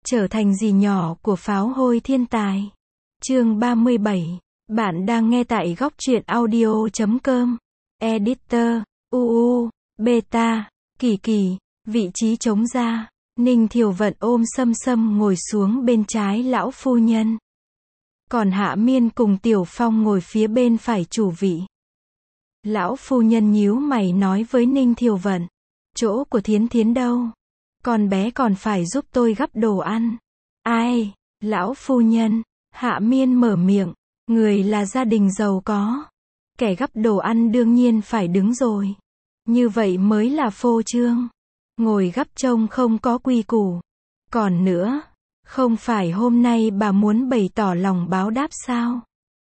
Trở thành dì nhỏ của pháo hôi thiên tài. Chương 37. Bạn đang nghe tại góc truyện audio.com. Editor, UU, Beta, Kỳ Kỳ, vị trí trống ra. Ninh Thiều Vận ôm Sâm Sâm ngồi xuống bên trái lão phu nhân. Còn Hạ Miên cùng Tiểu Phong ngồi phía bên phải chủ vị. Lão phu nhân nhíu mày nói với Ninh Thiều Vận. Chỗ của Thiến Thiến đâu? Con bé còn phải giúp tôi gắp đồ ăn. Ai? Lão phu nhân. Hạ Miên mở miệng. Người là gia đình giàu có. Kẻ gắp đồ ăn đương nhiên phải đứng rồi. Như vậy mới là phô trương. Ngồi gắp trông không có quy củ. Còn nữa, không phải hôm nay bà muốn bày tỏ lòng báo đáp sao?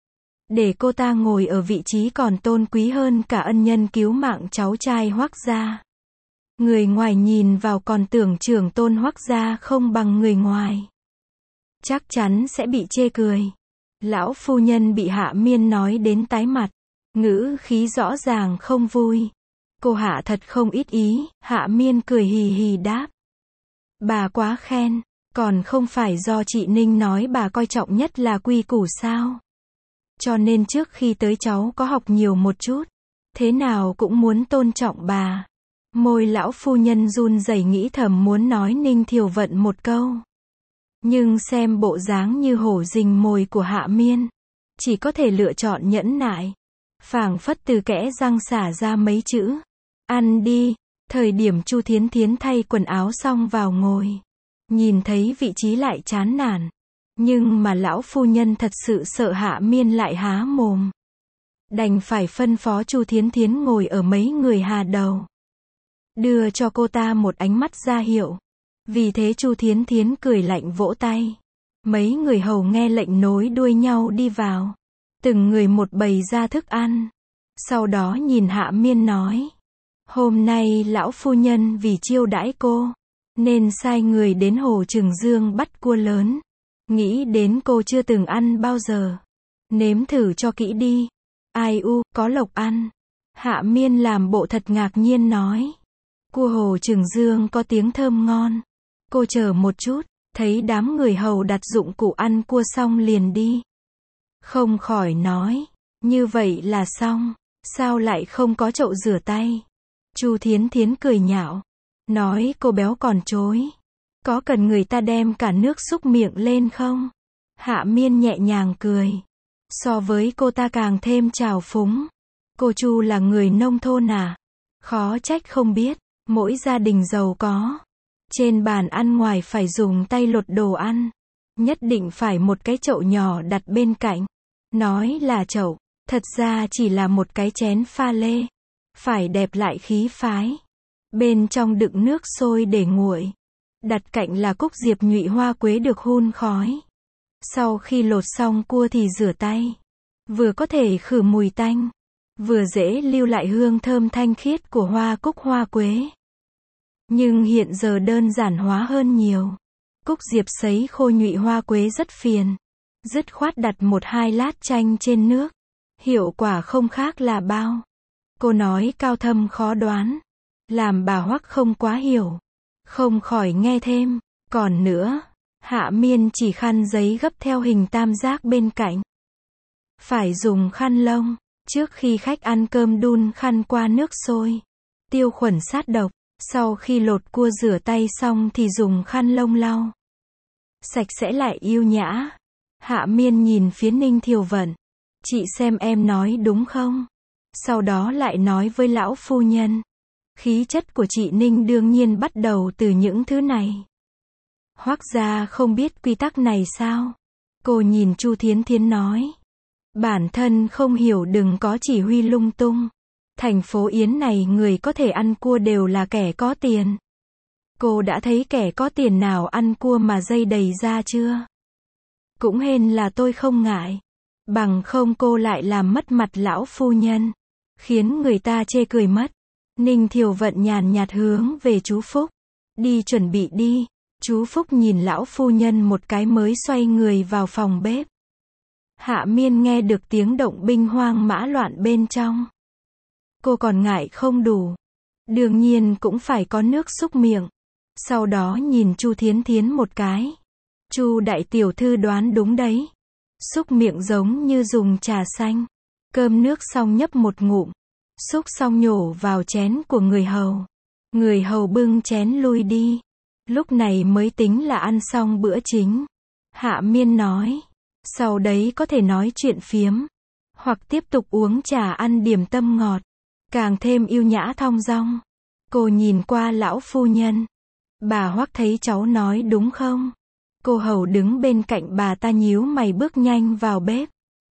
Để cô ta ngồi ở vị trí còn tôn quý hơn cả ân nhân cứu mạng cháu trai Hoắc gia. Người ngoài nhìn vào còn tưởng trưởng tôn Hoắc gia không bằng người ngoài. Chắc chắn sẽ bị chê cười. Lão phu nhân bị Hạ Miên nói đến tái mặt. Ngữ khí rõ ràng không vui. Cô Hạ thật không ít ý. Hạ Miên cười hì hì đáp. Bà quá khen. Còn không phải do chị Ninh nói bà coi trọng nhất là quy củ sao? Cho nên trước khi tới cháu có học nhiều một chút. Thế nào cũng muốn tôn trọng bà. Môi lão phu nhân run rẩy nghĩ thầm muốn nói Ninh Thiều Vận một câu. Nhưng xem bộ dáng như hổ rình mồi của Hạ Miên. Chỉ có thể lựa chọn nhẫn nại. Phảng phất từ kẽ răng xả ra mấy chữ. Ăn đi. Thời điểm Chu Thiến Thiến thay quần áo xong vào ngồi. Nhìn thấy vị trí lại chán nản. Nhưng mà lão phu nhân thật sự sợ Hạ Miên lại há mồm. Đành phải phân phó Chu Thiến Thiến ngồi ở mấy người hà đầu. Đưa cho cô ta một ánh mắt ra hiệu. Vì thế Chu Thiến Thiến cười lạnh vỗ tay. Mấy người hầu nghe lệnh nối đuôi nhau đi vào. Từng người một bày ra thức ăn. Sau đó nhìn Hạ Miên nói. Hôm nay lão phu nhân vì chiêu đãi cô. Nên sai người đến hồ Trường Dương bắt cua lớn. Nghĩ đến cô chưa từng ăn bao giờ. Nếm thử cho kỹ đi. Ai u, có lộc ăn. Hạ Miên làm bộ thật ngạc nhiên nói. Cua hồ Trường Dương có tiếng thơm ngon. Cô chờ một chút, thấy đám người hầu đặt dụng cụ ăn cua xong liền đi. Không khỏi nói, như vậy là xong, sao lại không có chậu rửa tay? Chu Thiến Thiến cười nhạo, nói cô béo còn chối. Có cần người ta đem cả nước súc miệng lên không? Hạ Miên nhẹ nhàng cười. So với cô ta càng thêm trào phúng. Cô Chu là người nông thôn à? Khó trách không biết, mỗi gia đình giàu có. Trên bàn ăn ngoài phải dùng tay lột đồ ăn. Nhất định phải một cái chậu nhỏ đặt bên cạnh. Nói là chậu, thật ra chỉ là một cái chén pha lê. Phải đẹp lại khí phái. Bên trong đựng nước sôi để nguội. Đặt cạnh là cúc diệp nhụy hoa quế được hun khói. Sau khi lột xong cua thì rửa tay. Vừa có thể khử mùi tanh. Vừa dễ lưu lại hương thơm thanh khiết của hoa cúc hoa quế. Nhưng hiện giờ đơn giản hóa hơn nhiều. Cúc diệp sấy khô nhụy hoa quế rất phiền. Dứt khoát đặt 1-2 lát chanh trên nước. Hiệu quả không khác là bao. Cô nói cao thâm khó đoán. Làm bà Hoắc không quá hiểu. Không khỏi nghe thêm. Còn nữa, Hạ Miên chỉ khăn giấy gấp theo hình tam giác bên cạnh. Phải dùng khăn lông. Trước khi khách ăn cơm đun khăn qua nước sôi. Tiêu khuẩn sát độc. Sau khi lột cua rửa tay xong thì dùng khăn lông lau. Sạch sẽ lại yêu nhã. Hạ Miên nhìn phía Ninh Thiều Vận. Chị xem em nói đúng không? Sau đó lại nói với lão phu nhân. Khí chất của chị Ninh đương nhiên bắt đầu từ những thứ này. Hoắc gia không biết quy tắc này sao? Cô nhìn Chu Thiến Thiến nói. Bản thân không hiểu đừng có chỉ huy lung tung. Thành phố Yến này người có thể ăn cua đều là kẻ có tiền. Cô đã thấy kẻ có tiền nào ăn cua mà dây đầy ra chưa? Cũng hên là tôi không ngại. Bằng không cô lại làm mất mặt lão phu nhân. Khiến người ta chê cười mất. Ninh Thiều Vận nhàn nhạt hướng về chú Phúc. Đi chuẩn bị đi. Chú Phúc nhìn lão phu nhân một cái mới xoay người vào phòng bếp. Hạ Miên nghe được tiếng động binh hoang mã loạn bên trong. Cô còn ngại không đủ. Đương nhiên cũng phải có nước súc miệng. Sau đó nhìn Chu Thiến Thiến một cái. Chu đại tiểu thư đoán đúng đấy. Xúc miệng giống như dùng trà xanh. Cơm nước xong nhấp một ngụm. Xúc xong nhổ vào chén của người hầu. Người hầu bưng chén lui đi. Lúc này mới tính là ăn xong bữa chính. Hạ Miên nói. Sau đấy có thể nói chuyện phiếm. Hoặc tiếp tục uống trà ăn điểm tâm ngọt. Càng thêm yêu nhã thong dong. Cô nhìn qua lão phu nhân. Bà Hoắc thấy cháu nói đúng không? Cô hầu đứng bên cạnh bà ta nhíu mày bước nhanh vào bếp.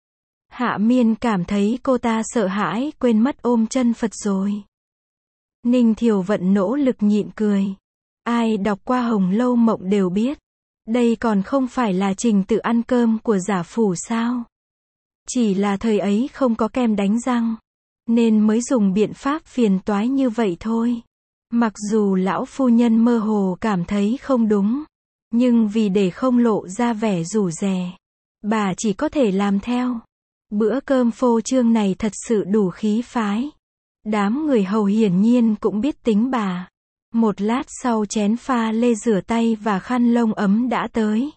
Hạ Miên cảm thấy cô ta sợ hãi quên mất ôm chân Phật rồi. Ninh Thiều Vận nỗ lực nhịn cười. Ai đọc qua Hồng Lâu Mộng đều biết. Đây còn không phải là trình tự ăn cơm của giả phủ sao? Chỉ là thời ấy không có kem đánh răng. Nên mới dùng biện pháp phiền toái như vậy thôi. Mặc dù lão phu nhân mơ hồ cảm thấy không đúng. Nhưng vì để không lộ ra vẻ rủ rè. Bà chỉ có thể làm theo. Bữa cơm phô trương này thật sự đủ khí phái. Đám người hầu hiển nhiên cũng biết tính bà. Một lát sau chén pha lê rửa tay và khăn lông ấm đã tới.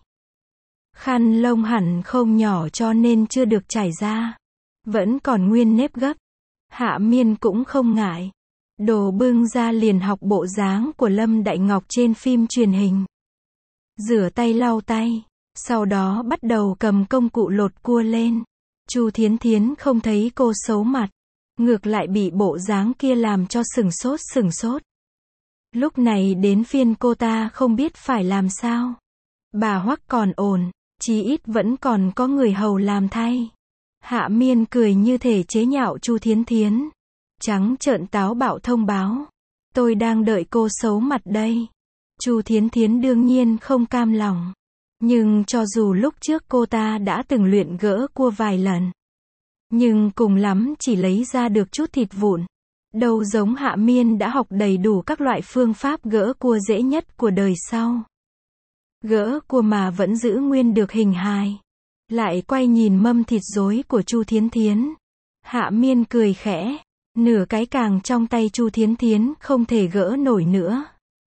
Khăn lông hẳn không nhỏ cho nên chưa được trải ra. Vẫn còn nguyên nếp gấp. Hạ Miên cũng không ngại. Đồ bưng ra liền học bộ dáng của Lâm Đại Ngọc trên phim truyền hình. Rửa tay lau tay. Sau đó bắt đầu cầm công cụ lột cua lên. Chu Thiến Thiến không thấy cô xấu mặt. Ngược lại bị bộ dáng kia làm cho sửng sốt. Lúc này đến phiên cô ta không biết phải làm sao. Bà Hoắc còn ổn. Chí ít vẫn còn có người hầu làm thay. Hạ Miên cười như thể chế nhạo Chu Thiến Thiến. Trắng trợn táo bạo thông báo. Tôi đang đợi cô xấu mặt đây. Chu Thiến Thiến đương nhiên không cam lòng. Nhưng cho dù lúc trước cô ta đã từng luyện gỡ cua vài lần. Nhưng cùng lắm chỉ lấy ra được chút thịt vụn. Đâu giống Hạ Miên đã học đầy đủ các loại phương pháp gỡ cua dễ nhất của đời sau. Gỡ cua mà vẫn giữ nguyên được hình hài. Lại quay nhìn mâm thịt rối của Chu Thiến Thiến. Hạ Miên cười khẽ. Nửa cái càng trong tay Chu Thiến Thiến không thể gỡ nổi nữa.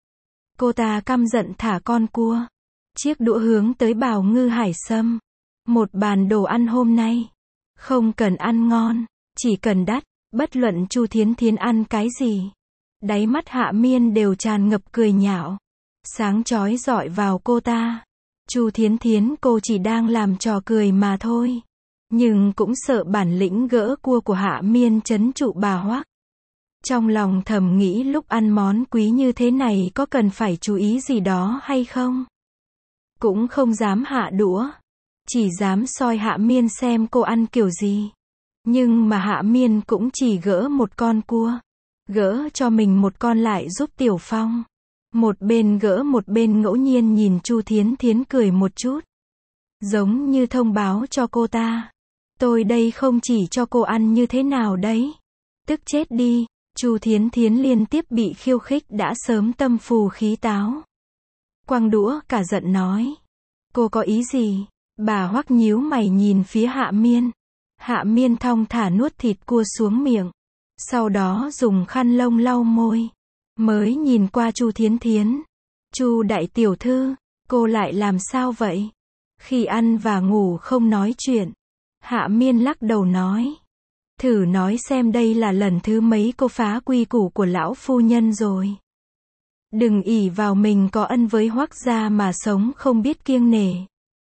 Cô ta căm giận thả con cua. Chiếc đũa hướng tới bào ngư hải sâm. Một bàn đồ ăn hôm nay. Không cần ăn ngon. Chỉ cần đắt. Bất luận Chu Thiến Thiến ăn cái gì. Đáy mắt Hạ Miên đều tràn ngập cười nhạo. Sáng chói rọi vào cô ta. Chu Thiến Thiến cô chỉ đang làm trò cười mà thôi. Nhưng cũng sợ bản lĩnh gỡ cua của Hạ Miên trấn trụ bà Hoắc. Trong lòng thầm nghĩ lúc ăn món quý như thế này có cần phải chú ý gì đó hay không? Cũng không dám hạ đũa. Chỉ dám soi Hạ Miên xem cô ăn kiểu gì. Nhưng mà Hạ Miên cũng chỉ gỡ một con cua. Gỡ cho mình một con lại giúp Tiểu Phong. Một bên gỡ một bên ngẫu nhiên nhìn Chu Thiến Thiến cười một chút. Giống như thông báo cho cô ta. Tôi đây không chỉ cho cô ăn như thế nào đấy. Tức chết đi. Chu Thiến Thiến liên tiếp bị khiêu khích đã sớm tâm phù khí táo. Quăng đũa cả giận nói. Cô có ý gì? Bà Hoắc nhíu mày nhìn phía Hạ Miên. Hạ Miên thong thả nuốt thịt cua xuống miệng. Sau đó dùng khăn lông lau môi. Mới nhìn qua Chu Thiến Thiến. Chu đại tiểu thư, cô lại làm sao vậy? Khi ăn và ngủ không nói chuyện. Hạ Miên lắc đầu nói. Thử nói xem đây là lần thứ mấy cô phá quy củ của lão phu nhân rồi. Đừng ỷ vào mình có ân với Hoắc gia mà sống không biết kiêng nể.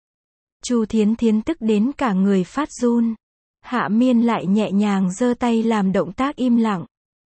Chu Thiến Thiến tức đến cả người phát run. Hạ Miên lại nhẹ nhàng giơ tay làm động tác im lặng.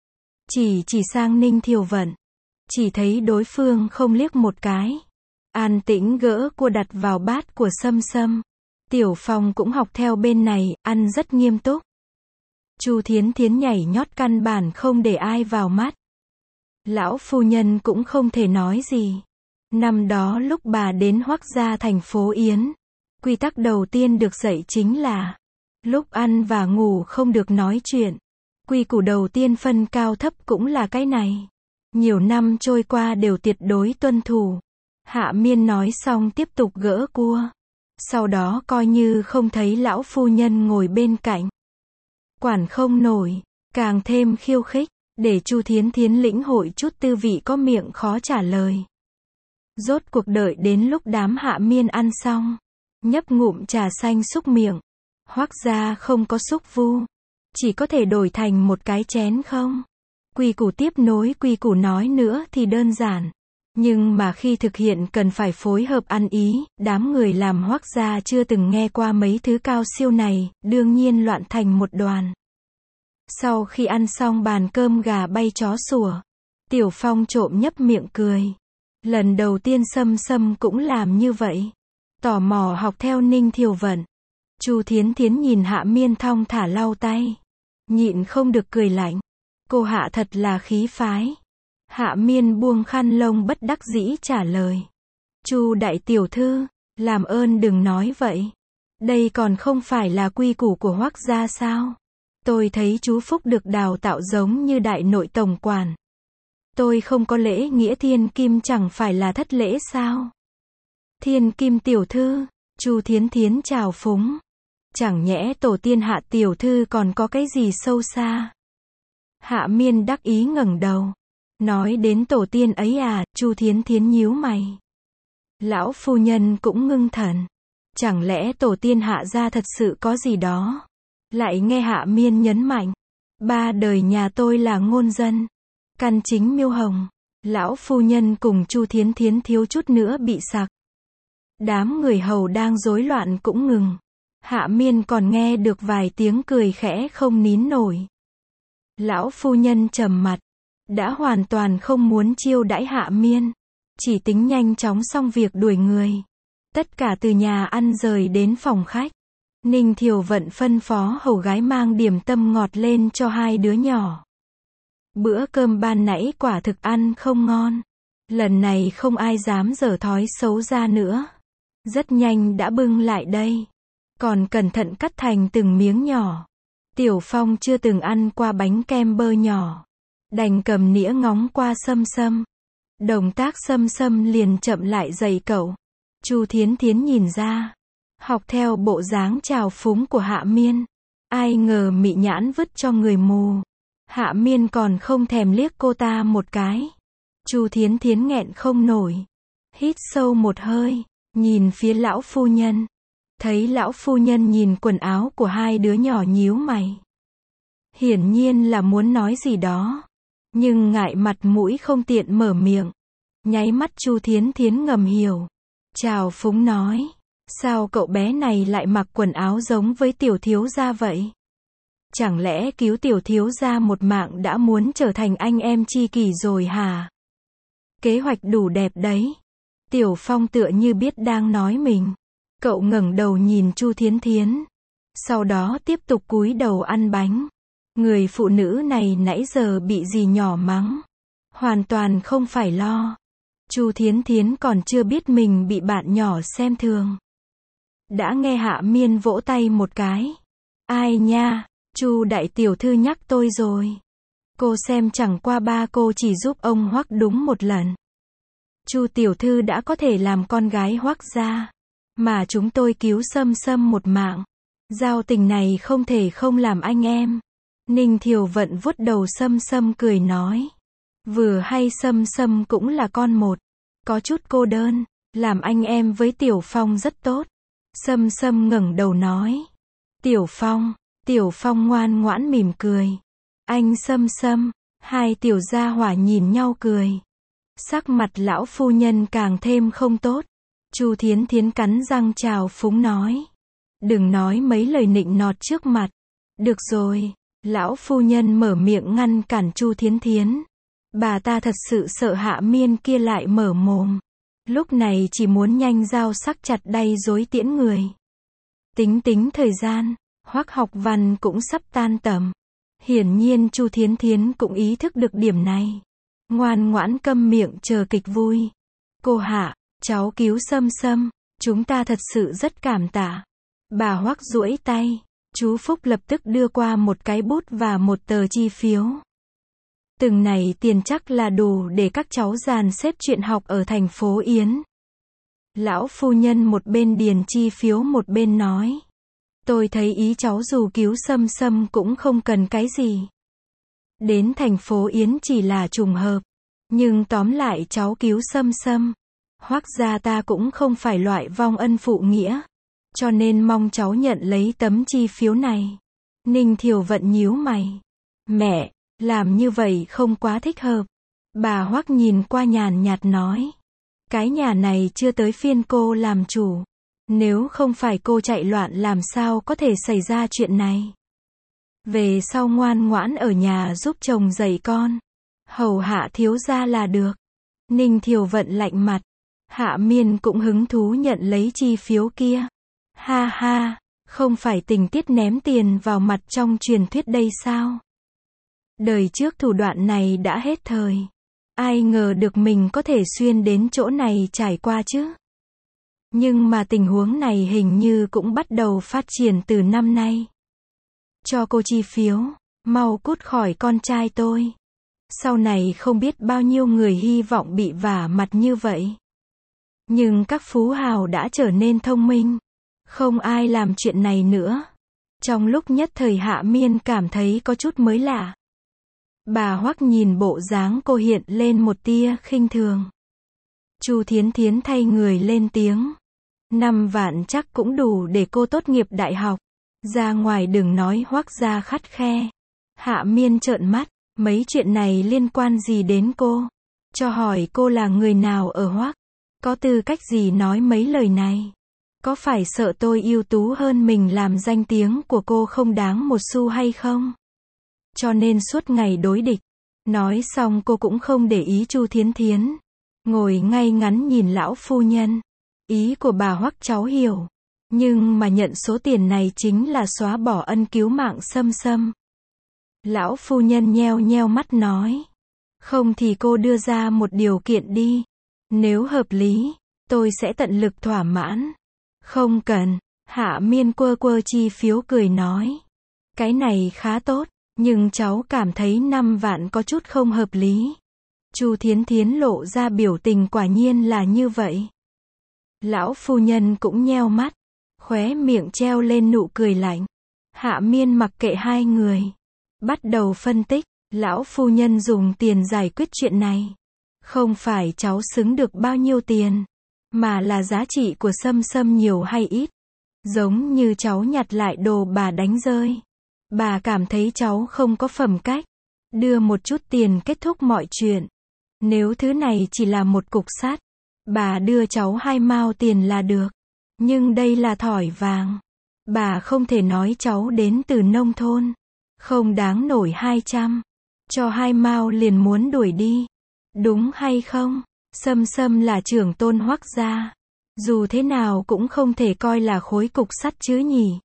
Chỉ sang Ninh Thiều Vận. Chỉ thấy đối phương không liếc một cái. An tĩnh gỡ cua đặt vào bát của Sâm Sâm. Tiểu Phong cũng học theo bên này, ăn rất nghiêm túc. Chu Thiến Thiến nhảy nhót căn bản không để ai vào mắt. Lão phu nhân cũng không thể nói gì. Năm đó lúc bà đến Hoắc gia thành phố Yến, quy tắc đầu tiên được dạy chính là lúc ăn và ngủ không được nói chuyện. Quy củ đầu tiên phân cao thấp cũng là cái này. Nhiều năm trôi qua đều tuyệt đối tuân thủ. Hạ Miên nói xong tiếp tục gỡ cua. Sau đó coi như không thấy lão phu nhân ngồi bên cạnh. Quản không nổi, càng thêm khiêu khích, để Chu Thiến Thiến lĩnh hội chút tư vị có miệng khó trả lời. Rốt cuộc đợi đến lúc đám Hạ Miên ăn xong, nhấp ngụm trà xanh xúc miệng. Hoắc gia không có xúc vu, chỉ có thể đổi thành một cái chén không. Quy củ tiếp nối quy củ nói nữa thì đơn giản. Nhưng mà khi thực hiện cần phải phối hợp ăn ý, đám người làm Hoắc gia chưa từng nghe qua mấy thứ cao siêu này, đương nhiên loạn thành một đoàn. Sau khi ăn xong bàn cơm gà bay chó sủa, Tiểu Phong trộm nhấp miệng cười. Lần đầu tiên Sâm Sâm cũng làm như vậy. Tò mò học theo Ninh Thiều Vận. Chu Thiến Thiến nhìn Hạ Miên thong thả lau tay. Nhịn không được cười lạnh. Cô Hạ thật là khí phái. Hạ Miên buông khăn lông bất đắc dĩ trả lời. Chu đại tiểu thư, làm ơn đừng nói vậy. Đây còn không phải là quy củ của Hoắc gia sao? Tôi thấy chú Phúc được đào tạo giống như đại nội tổng quản. Tôi không có lễ nghĩa thiên kim chẳng phải là thất lễ sao? Thiên kim tiểu thư, Chu Thiến Thiến chào phúng. Chẳng nhẽ tổ tiên Hạ tiểu thư còn có cái gì sâu xa? Hạ Miên đắc ý ngẩng đầu. Nói đến tổ tiên ấy à, Chu Thiến Thiến nhíu mày. Lão phu nhân cũng ngưng thần. Chẳng lẽ tổ tiên Hạ gia thật sự có gì đó? Lại nghe Hạ Miên nhấn mạnh. 3 đời nhà tôi là ngôn dân. Căn chính Miêu Hồng. Lão phu nhân cùng Chu Thiến Thiến thiếu chút nữa bị sặc. Đám người hầu đang rối loạn cũng ngừng. Hạ Miên còn nghe được vài tiếng cười khẽ không nín nổi. Lão phu nhân trầm mặt. Đã hoàn toàn không muốn chiêu đãi Hạ Miên. Chỉ tính nhanh chóng xong việc đuổi người. Tất cả từ nhà ăn rời đến phòng khách. Ninh Thiều Vận phân phó hầu gái mang điểm tâm ngọt lên cho 2 đứa nhỏ. Bữa cơm ban nãy quả thực ăn không ngon. Lần này không ai dám dở thói xấu ra nữa. Rất nhanh đã bưng lại đây. Còn cẩn thận cắt thành từng miếng nhỏ. Tiểu Phong chưa từng ăn qua bánh kem bơ nhỏ. Đành cầm nĩa ngóng qua Sâm Sâm. Động tác Sâm Sâm liền chậm lại dày cậu. Chu Thiến Thiến nhìn ra. Học theo bộ dáng trào phúng của Hạ Miên. Ai ngờ mị nhãn vứt cho người mù. Hạ Miên còn không thèm liếc cô ta một cái. Chu Thiến Thiến nghẹn không nổi. Hít sâu một hơi. Nhìn phía lão phu nhân. Thấy lão phu nhân nhìn quần áo của 2 đứa nhỏ nhíu mày. Hiển nhiên là muốn nói gì đó. Nhưng ngại mặt mũi không tiện mở miệng. Nháy mắt Chu Thiến Thiến ngầm hiểu. Chào phúng nói. Sao cậu bé này lại mặc quần áo giống với tiểu thiếu gia vậy? Chẳng lẽ cứu tiểu thiếu gia một mạng đã muốn trở thành anh em tri kỷ rồi hả? Kế hoạch đủ đẹp đấy. Tiểu Phong tựa như biết đang nói mình. Cậu ngẩng đầu nhìn Chu Thiến Thiến. Sau đó tiếp tục cúi đầu ăn bánh. Người phụ nữ này nãy giờ bị gì nhỏ mắng. Hoàn toàn không phải lo. Chu Thiến Thiến còn chưa biết mình bị bạn nhỏ xem thường. Đã nghe Hạ Miên vỗ tay một cái. Ai nha, Chu đại tiểu thư nhắc tôi rồi. Cô xem chẳng qua ba cô chỉ giúp ông Hoắc đúng một lần. Chu tiểu thư đã có thể làm con gái Hoắc gia. Mà chúng tôi cứu Sâm Sâm một mạng. Giao tình này không thể không làm anh em. Ninh Thiều Vận vuốt đầu Sâm Sâm cười nói. Vừa hay Sâm Sâm cũng là con một. Có chút cô đơn. Làm anh em với Tiểu Phong rất tốt. Sâm Sâm ngẩng đầu nói. Tiểu Phong ngoan ngoãn mỉm cười. Anh Sâm Sâm. 2 tiểu gia hỏa nhìn nhau cười. Sắc mặt lão phu nhân càng thêm không tốt. Chu Thiến Thiến cắn răng chào phúng nói. Đừng nói mấy lời nịnh nọt trước mặt. Được rồi. Lão phu nhân mở miệng ngăn cản Chu Thiến Thiến. Bà ta thật sự sợ Hạ Miên kia lại mở mồm. Lúc này chỉ muốn nhanh dao sắc chặt đay dối tiễn người. Tính thời gian, Hoắc Học Văn cũng sắp tan tầm. Hiển nhiên Chu Thiến Thiến cũng ý thức được điểm này. Ngoan ngoãn câm miệng chờ kịch vui. Cô Hạ, cháu cứu Sâm Sâm, chúng ta thật sự rất cảm tạ. Bà Hoắc duỗi tay, chú Phúc lập tức đưa qua một cái bút và một tờ chi phiếu. Từng này tiền chắc là đủ để các cháu dàn xếp chuyện học ở thành phố Yến. Lão phu nhân một bên điền chi phiếu một bên nói. Tôi thấy ý cháu dù cứu Sâm Sâm cũng không cần cái gì. Đến thành phố Yến chỉ là trùng hợp. Nhưng tóm lại cháu cứu Sâm Sâm. Hoắc gia ta cũng không phải loại vong ân phụ nghĩa, cho nên mong cháu nhận lấy tấm chi phiếu này. Ninh Thiều Vận nhíu mày. Mẹ, làm như vậy không quá thích hợp. Bà Hoắc nhìn qua nhàn nhạt nói. Cái nhà này chưa tới phiên cô làm chủ. Nếu không phải cô chạy loạn làm sao có thể xảy ra chuyện này. Về sau ngoan ngoãn ở nhà giúp chồng dạy con. Hầu hạ thiếu gia là được. Ninh Thiều Vận lạnh mặt. Hạ Miên cũng hứng thú nhận lấy chi phiếu kia. Ha ha, không phải tình tiết ném tiền vào mặt trong truyền thuyết đây sao? Đời trước thủ đoạn này đã hết thời. Ai ngờ được mình có thể xuyên đến chỗ này trải qua chứ? Nhưng mà tình huống này hình như cũng bắt đầu phát triển từ năm nay. Cho cô chi phiếu, mau cút khỏi con trai tôi. Sau này không biết bao nhiêu người hy vọng bị vả mặt như vậy. Nhưng các phú hào đã trở nên thông minh. Không ai làm chuyện này nữa. Trong lúc nhất thời Hạ Miên cảm thấy có chút mới lạ. Bà Hoắc nhìn bộ dáng cô hiện lên một tia khinh thường. Chu Thiến Thiến thay người lên tiếng. 5 vạn chắc cũng đủ để cô tốt nghiệp đại học. Ra ngoài đừng nói Hoắc gia khắt khe. Hạ Miên trợn mắt. Mấy chuyện này liên quan gì đến cô? Cho hỏi cô là người nào ở Hoắc? Có tư cách gì nói mấy lời này? Có phải sợ tôi ưu tú hơn mình làm danh tiếng của cô không đáng một xu hay không? Cho nên suốt ngày đối địch. Nói xong cô cũng không để ý Chu Thiến Thiến. Ngồi ngay ngắn nhìn lão phu nhân. Ý của bà Hoắc cháu hiểu. Nhưng mà nhận số tiền này chính là xóa bỏ ân cứu mạng Sâm Sâm. Lão phu nhân nheo nheo mắt nói. Không thì cô đưa ra một điều kiện đi. Nếu hợp lý, tôi sẽ tận lực thỏa mãn. Không cần. Hạ Miên quơ quơ chi phiếu cười nói. Cái này khá tốt, nhưng cháu cảm thấy 5 vạn có chút không hợp lý. Chu Thiến Thiến lộ ra biểu tình quả nhiên là như vậy. Lão phu nhân cũng nheo mắt, khóe miệng treo lên nụ cười lạnh. Hạ Miên mặc kệ hai người, bắt đầu phân tích. Lão phu nhân dùng tiền giải quyết chuyện này. Không phải cháu xứng được bao nhiêu tiền, mà là giá trị của Sâm Sâm nhiều hay ít. Giống như cháu nhặt lại đồ bà đánh rơi. Bà cảm thấy cháu không có phẩm cách. Đưa một chút tiền kết thúc mọi chuyện. Nếu thứ này chỉ là một cục sắt, bà đưa cháu 2 mao tiền là được. Nhưng đây là thỏi vàng. Bà không thể nói cháu đến từ nông thôn, không đáng nổi 200. Cho 2 mao liền muốn đuổi đi. Đúng hay không? Sâm Sâm là trưởng tôn Hoắc gia. Dù thế nào cũng không thể coi là khối cục sắt chứ nhỉ.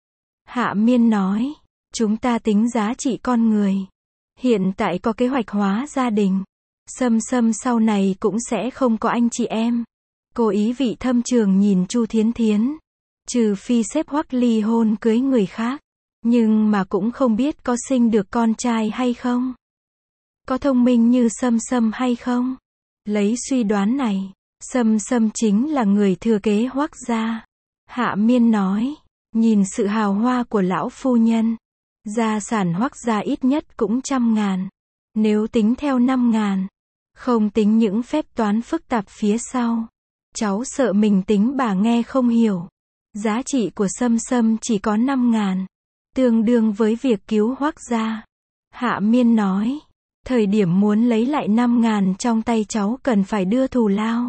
Hạ Miên nói. Chúng ta tính giá trị con người. Hiện tại có kế hoạch hóa gia đình. Sâm Sâm sau này cũng sẽ không có anh chị em. Cô ý vị thâm trường nhìn Chu Thiến Thiến. Trừ phi xếp Hoắc ly hôn cưới người khác. Nhưng mà cũng không biết có sinh được con trai hay không. Có thông minh như Sâm Sâm hay không? Lấy suy đoán này, Sâm Sâm chính là người thừa kế Hoắc gia. Hạ Miên nói. Nhìn sự hào hoa của lão phu nhân. Gia sản Hoắc gia ít nhất cũng 100.000. Nếu tính theo 5.000. Không tính những phép toán phức tạp phía sau. Cháu sợ mình tính bà nghe không hiểu. Giá trị của Sâm Sâm chỉ có 5.000. Tương đương với việc cứu Hoắc gia. Hạ Miên nói. Thời điểm muốn lấy lại 5.000 trong tay cháu cần phải đưa thù lao.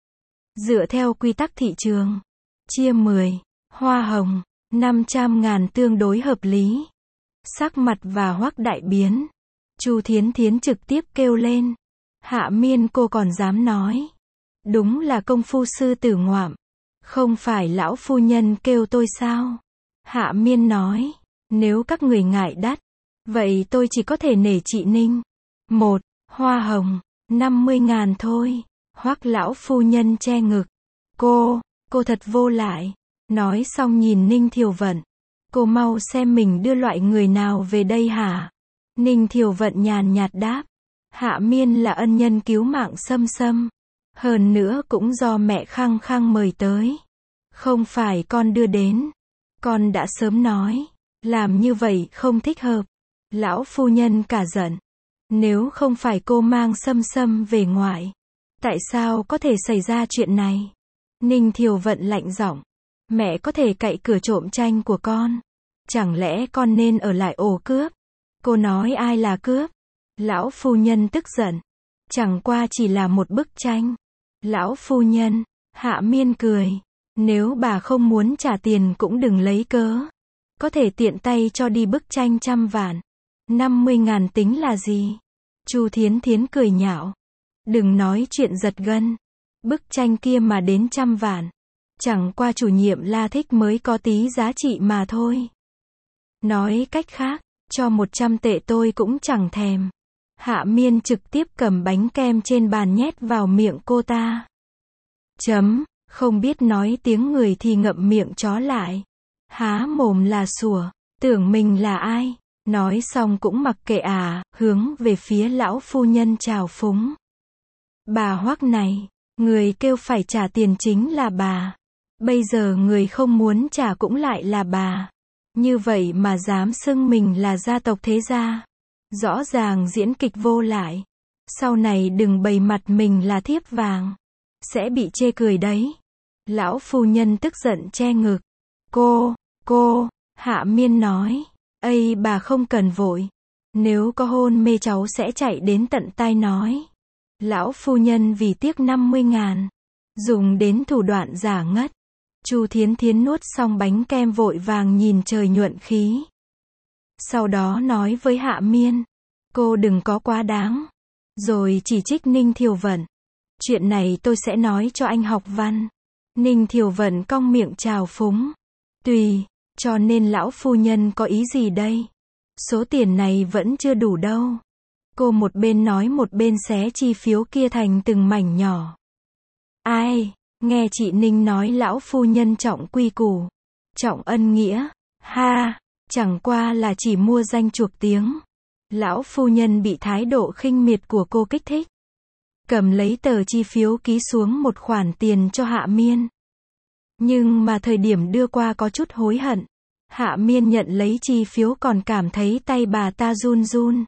Dựa theo quy tắc thị trường. Chia 10. Hoa hồng. 500.000 tương đối hợp lý. Sắc mặt và Hoắc đại biến. Chu Thiến Thiến trực tiếp kêu lên. Hạ Miên cô còn dám nói. Đúng là công phu sư tử ngoạm. Không phải lão phu nhân kêu tôi sao? Hạ Miên nói. Nếu các người ngại đắt, vậy tôi chỉ có thể nể chị Ninh. 1. Hoa hồng. 50.000 thôi. Hoắc lão phu nhân che ngực. Cô thật vô lại. Nói xong nhìn Ninh Thiều Vận. Cô mau xem mình đưa loại người nào về đây hả? Ninh Thiều Vận nhàn nhạt đáp. Hạ Miên là ân nhân cứu mạng Sâm Sâm. Hơn nữa cũng do mẹ khăng khăng mời tới. Không phải con đưa đến. Con đã sớm nói. Làm như vậy không thích hợp. Lão phu nhân cả giận. Nếu không phải cô mang Sâm Sâm về ngoại, Tại sao có thể xảy ra chuyện này? Ninh Thiều Vận lạnh giọng. Mẹ có thể cậy cửa trộm tranh của con. Chẳng lẽ con nên ở lại ổ cướp? Cô nói ai là cướp? Lão phu nhân tức giận. Chẳng qua chỉ là một bức tranh. Lão phu nhân, Hạ Miên cười. Nếu bà không muốn trả tiền cũng đừng lấy cớ. Có thể tiện tay cho đi bức tranh 100 vạn. 50.000 tính là gì? Chu Thiến Thiến cười nhạo. Đừng nói chuyện giật gân. Bức tranh kia mà đến 100 vạn. Chẳng qua chủ nhiệm La thích mới có tí giá trị mà thôi. Nói cách khác, cho 100 tệ tôi cũng chẳng thèm. Hạ Miên trực tiếp cầm bánh kem trên bàn nhét vào miệng cô ta. Không biết nói tiếng người thì ngậm miệng chó lại. Há mồm là sủa, tưởng mình là ai. Nói xong cũng mặc kệ hướng về phía lão phu nhân trào phúng. Bà Hoắc này, người kêu phải trả tiền chính là bà. Bây giờ người không muốn trả cũng lại là bà. Như vậy mà dám xưng mình là gia tộc thế gia. Rõ ràng diễn kịch vô lại. Sau này đừng bày mặt mình là thiếp vàng. Sẽ bị chê cười đấy. Lão phu nhân tức giận che ngực. Cô, Hạ Miên nói. Ây bà không cần vội. Nếu có hôn mê cháu sẽ chạy đến tận tai nói. Lão phu nhân vì tiếc 50.000. Dùng đến thủ đoạn giả ngất. Chu Thiến Thiến nuốt xong bánh kem vội vàng nhìn trời nhuận khí. Sau đó nói với Hạ Miên. Cô đừng có quá đáng. Rồi chỉ trích Ninh Thiều Vận. Chuyện này tôi sẽ nói cho anh học văn. Ninh Thiều Vận cong miệng trào phúng. Tùy, cho nên lão phu nhân có ý gì đây? Số tiền này vẫn chưa đủ đâu. Cô một bên nói một bên xé chi phiếu kia thành từng mảnh nhỏ. Ai, nghe chị Ninh nói lão phu nhân trọng quy củ, trọng ân nghĩa, ha, chẳng qua là chỉ mua danh chuộc tiếng. Lão phu nhân bị thái độ khinh miệt của cô kích thích. Cầm lấy tờ chi phiếu ký xuống một khoản tiền cho Hạ Miên. Nhưng mà thời điểm đưa qua có chút hối hận. Hạ Miên nhận lấy chi phiếu còn cảm thấy tay bà ta run run.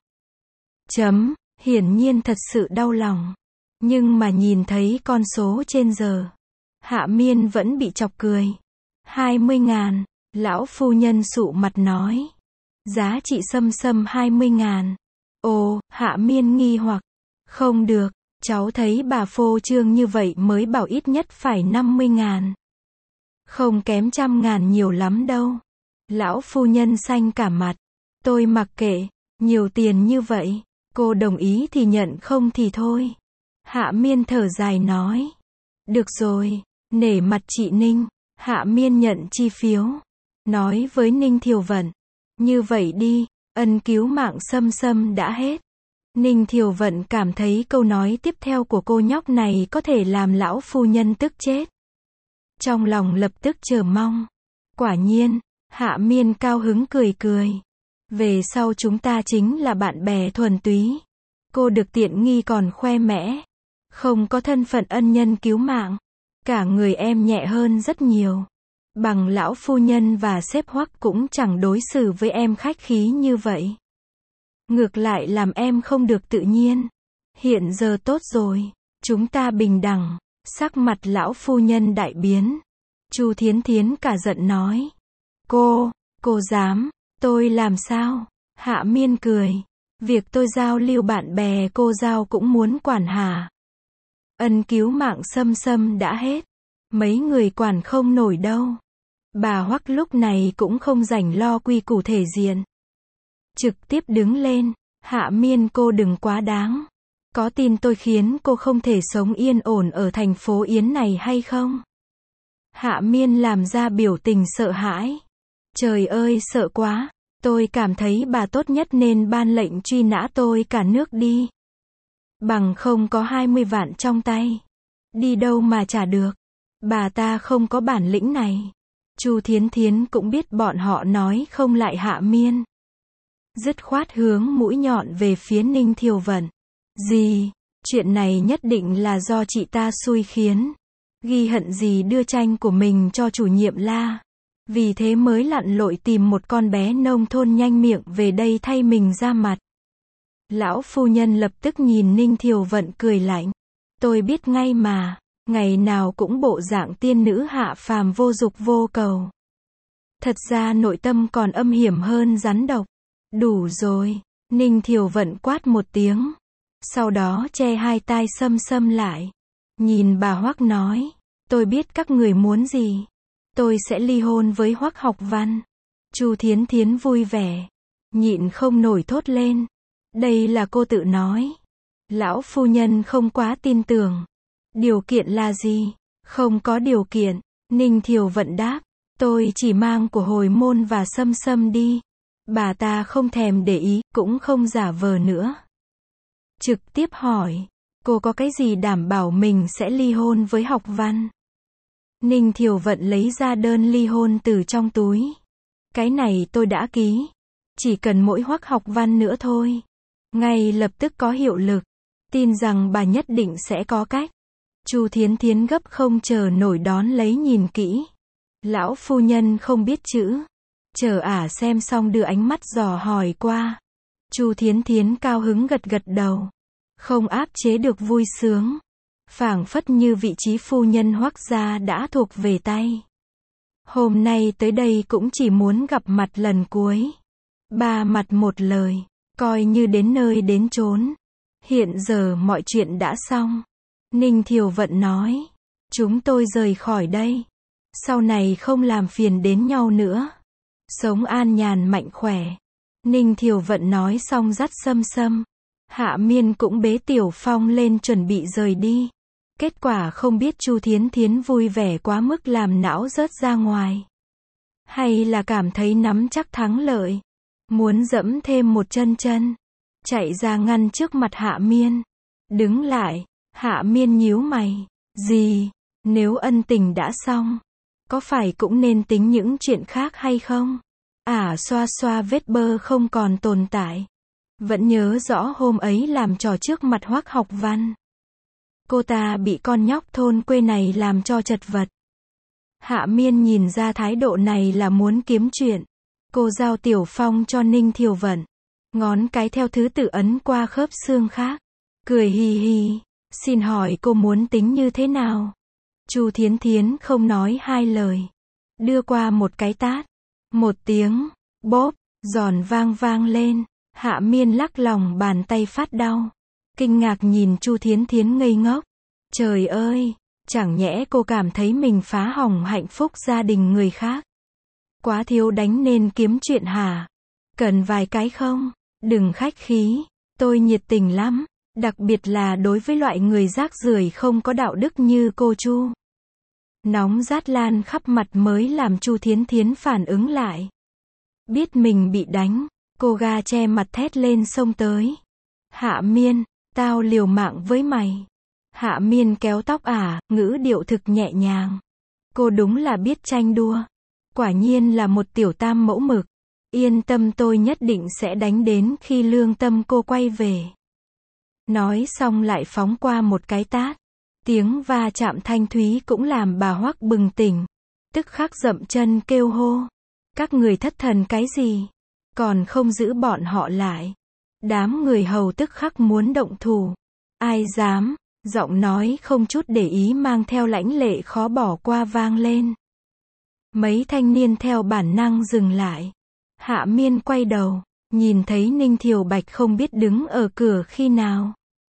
Hiển nhiên thật sự đau lòng. Nhưng mà nhìn thấy con số trên giờ. Hạ Miên vẫn bị chọc cười. 20.000, lão phu nhân sụ mặt nói. Giá trị xâm 20.000. Ồ, Hạ Miên nghi hoặc. Không được, cháu thấy bà phô trương như vậy mới bảo ít nhất phải 50.000. Không kém 100.000 nhiều lắm đâu. Lão phu nhân xanh cả mặt. Tôi mặc kệ, nhiều tiền như vậy. Cô đồng ý thì nhận không thì thôi. Hạ Miên thở dài nói. Được rồi, nể mặt chị Ninh. Hạ Miên nhận chi phiếu. Nói với Ninh Thiều Vận. Như vậy đi, ân cứu mạng Sâm đã hết. Ninh Thiều Vận cảm thấy câu nói tiếp theo của cô nhóc này có thể làm lão phu nhân tức chết. Trong lòng lập tức chờ mong. Quả nhiên, Hạ Miên cao hứng cười cười. Về sau chúng ta chính là bạn bè thuần túy. Cô được tiện nghi còn khoe mẽ. Không có thân phận ân nhân cứu mạng. Cả người em nhẹ hơn rất nhiều. Bằng lão phu nhân và sếp Hoắc cũng chẳng đối xử với em khách khí như vậy. Ngược lại làm em không được tự nhiên. Hiện giờ tốt rồi. Chúng ta bình đẳng. Sắc mặt lão phu nhân đại biến. Chu Thiến Thiến cả giận nói. Cô dám, tôi làm sao? Hạ Miên cười. Việc tôi giao lưu bạn bè cô giao cũng muốn quản hả? Ân cứu mạng Sâm đã hết. Mấy người quản không nổi đâu. Bà Hoắc lúc này cũng không rảnh lo quy củ thể diện. Trực tiếp đứng lên. Hạ Miên cô đừng quá đáng. Có tin tôi khiến cô không thể sống yên ổn ở thành phố Yến này hay không? Hạ Miên làm ra biểu tình sợ hãi. Trời ơi sợ quá. Tôi cảm thấy bà tốt nhất nên ban lệnh truy nã tôi cả nước đi. Bằng không có 20 vạn trong tay. Đi đâu mà trả được. Bà ta không có bản lĩnh này. Chu Thiến Thiến cũng biết bọn họ nói không lại Hạ Miên. Dứt khoát hướng mũi nhọn về phía Ninh Thiều Vận. Gì? Chuyện này nhất định là do chị ta xui khiến. Ghi hận gì đưa tranh của mình cho chủ nhiệm La. Vì thế mới lặn lội tìm một con bé nông thôn nhanh miệng về đây thay mình ra mặt. Lão phu nhân lập tức nhìn Ninh Thiều Vận cười lạnh. Tôi biết ngay mà, ngày nào cũng bộ dạng tiên nữ hạ phàm vô dục vô cầu. Thật ra nội tâm còn âm hiểm hơn rắn độc. Đủ rồi, Ninh Thiều Vận quát một tiếng. Sau đó che hai tai Sâm Sâm lại. Nhìn bà Hoắc nói, tôi biết các người muốn gì. Tôi sẽ ly hôn với Hoắc Học Văn. Chu Thiến Thiến vui vẻ, nhịn không nổi thốt lên. Đây là cô tự nói. Lão phu nhân không quá tin tưởng. Điều kiện là gì? Không có điều kiện. Ninh Thiều Vận đáp, tôi chỉ mang của hồi môn và Sâm Sâm đi. Bà ta không thèm để ý, cũng không giả vờ nữa. Trực tiếp hỏi, cô có cái gì đảm bảo mình sẽ ly hôn với Học Văn? Ninh Thiều Vận lấy ra đơn ly hôn từ trong túi. Cái này tôi đã ký. Chỉ cần mỗi Hoắc Học Văn nữa thôi. Ngay lập tức có hiệu lực. Tin rằng bà nhất định sẽ có cách. Chu Thiến Thiến gấp không chờ nổi đón lấy nhìn kỹ. Lão phu nhân không biết chữ. Chờ ả xem xong đưa ánh mắt dò hỏi qua. Chu Thiến Thiến cao hứng gật gật đầu. Không áp chế được vui sướng. Phảng phất như vị trí phu nhân Hoắc gia đã thuộc về tay. Hôm nay tới đây cũng chỉ muốn gặp mặt lần cuối. Ba mặt một lời. Coi như đến nơi đến chốn. Hiện giờ mọi chuyện đã xong. Ninh Thiều Vận nói. Chúng tôi rời khỏi đây. Sau này không làm phiền đến nhau nữa. Sống an nhàn mạnh khỏe. Ninh Thiều Vận nói xong dắt Sâm Sâm. Hạ Miên cũng bế Tiểu Phong lên chuẩn bị rời đi. Kết quả không biết Chu Thiến Thiến vui vẻ quá mức làm não rớt ra ngoài. Hay là cảm thấy nắm chắc thắng lợi. Muốn dẫm thêm một chân. Chạy ra ngăn trước mặt Hạ Miên. Đứng lại. Hạ Miên nhíu mày. Gì? Nếu ân tình đã xong. Có phải cũng nên tính những chuyện khác hay không? Xoa xoa vết bơ không còn tồn tại. Vẫn nhớ rõ hôm ấy làm trò trước mặt Hoắc Học Văn. Cô ta bị con nhóc thôn quê này làm cho chật vật. Hạ Miên nhìn ra thái độ này là muốn kiếm chuyện. Cô giao Tiểu Phong cho Ninh Thiều Vận. Ngón cái theo thứ tự ấn qua khớp xương khác. Cười hì hì. Xin hỏi cô muốn tính như thế nào? Chu Thiến Thiến không nói hai lời. Đưa qua một cái tát. Một tiếng. Bóp. Giòn vang vang lên. Hạ Miên lắc lòng bàn tay phát đau. Kinh ngạc nhìn Chu Thiến Thiến ngây ngốc. Trời ơi, chẳng nhẽ cô cảm thấy mình phá hỏng hạnh phúc gia đình người khác. Quá thiếu đánh nên kiếm chuyện hả? Cần vài cái không? Đừng khách khí, tôi nhiệt tình lắm, đặc biệt là đối với loại người rác rưởi không có đạo đức như cô Chu. Nóng rát lan khắp mặt mới làm Chu Thiến Thiến phản ứng lại. Biết mình bị đánh, cô ga che mặt thét lên xông tới. Hạ Miên, tao liều mạng với mày. Hạ Miên kéo tóc ngữ điệu thực nhẹ nhàng. Cô đúng là biết tranh đua. Quả nhiên là một tiểu tam mẫu mực. Yên tâm, tôi nhất định sẽ đánh đến khi lương tâm cô quay về. Nói xong lại phóng qua một cái tát. Tiếng va chạm thanh thúy cũng làm bà Hoắc bừng tỉnh. Tức khắc dậm chân kêu hô. Các người thất thần cái gì? Còn không giữ bọn họ lại. Đám người hầu tức khắc muốn động thủ. Ai dám? Giọng nói không chút để ý mang theo lãnh lệ khó bỏ qua vang lên. Mấy thanh niên theo bản năng dừng lại. Hạ Miên quay đầu, nhìn thấy Ninh Thiều Bạch không biết đứng ở cửa khi nào.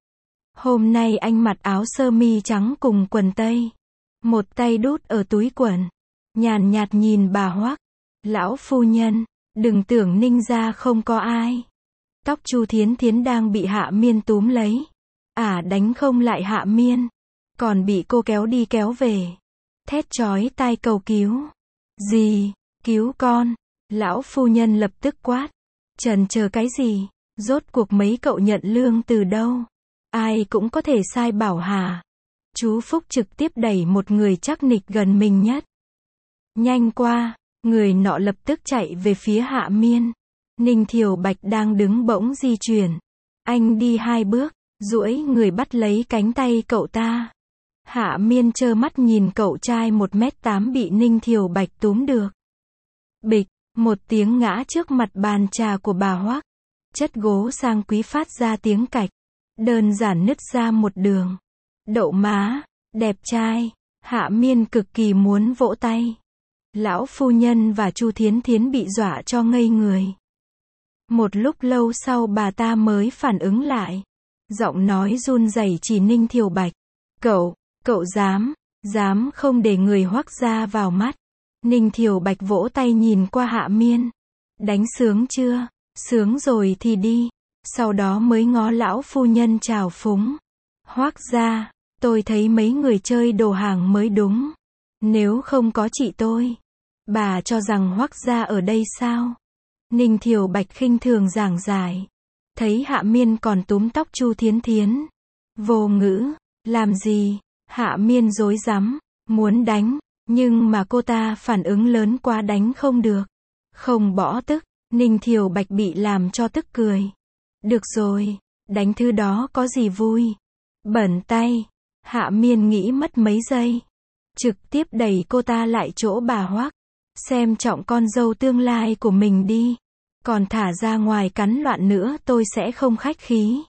Hôm nay anh mặc áo sơ mi trắng cùng quần tây. Một tay đút ở túi quần. Nhàn nhạt nhìn bà Hoắc. Lão phu nhân, đừng tưởng Ninh gia không có ai. Tóc Chu Thiến Thiến đang bị Hạ Miên túm lấy. Đánh không lại Hạ Miên. Còn bị cô kéo đi kéo về. Thét chói tai cầu cứu. Gì? Cứu con. Lão phu nhân lập tức quát. Chần chờ cái gì? Rốt cuộc mấy cậu nhận lương từ đâu? Ai cũng có thể sai bảo hả? Chú Phúc trực tiếp đẩy một người chắc nịch gần mình nhất. Nhanh qua. Người nọ lập tức chạy về phía Hạ Miên. Ninh Thiều Bạch đang đứng bỗng di chuyển. Anh đi 2 bước, duỗi người bắt lấy cánh tay cậu ta. Hạ Miên trơ mắt nhìn cậu trai 1m8 bị Ninh Thiều Bạch túm được. Bịch, một tiếng ngã trước mặt bàn trà của bà Hoắc. Chất gỗ sang quý phát ra tiếng cạch. Đơn giản nứt ra một đường. Đậu má, đẹp trai. Hạ Miên cực kỳ muốn vỗ tay. Lão phu nhân và Chu Thiến Thiến bị dọa cho ngây người. Một lúc lâu sau bà ta mới phản ứng lại. Giọng nói run rẩy chỉ Ninh Thiều Bạch. Cậu dám không để người Hoắc gia vào mắt. Ninh Thiều Bạch vỗ tay nhìn qua Hạ Miên. Đánh sướng chưa? Sướng rồi thì đi. Sau đó mới ngó lão phu nhân chào phúng. Hoắc gia, tôi thấy mấy người chơi đồ hàng mới đúng. Nếu không có chị tôi, bà cho rằng Hoắc gia ở đây sao? Ninh Thiều Bạch khinh thường giảng giải. Thấy Hạ Miên còn túm tóc Chu Thiến Thiến. Vô ngữ, làm gì? Hạ Miên rối rắm, muốn đánh, nhưng mà cô ta phản ứng lớn quá đánh không được. Không bỏ tức, Ninh Thiều Bạch bị làm cho tức cười. Được rồi, đánh thứ đó có gì vui? Bẩn tay. Hạ Miên nghĩ mất mấy giây. Trực tiếp đẩy cô ta lại chỗ bà Hoắc. Xem trọng con dâu tương lai của mình đi. Còn thả ra ngoài cắn loạn nữa tôi sẽ không khách khí.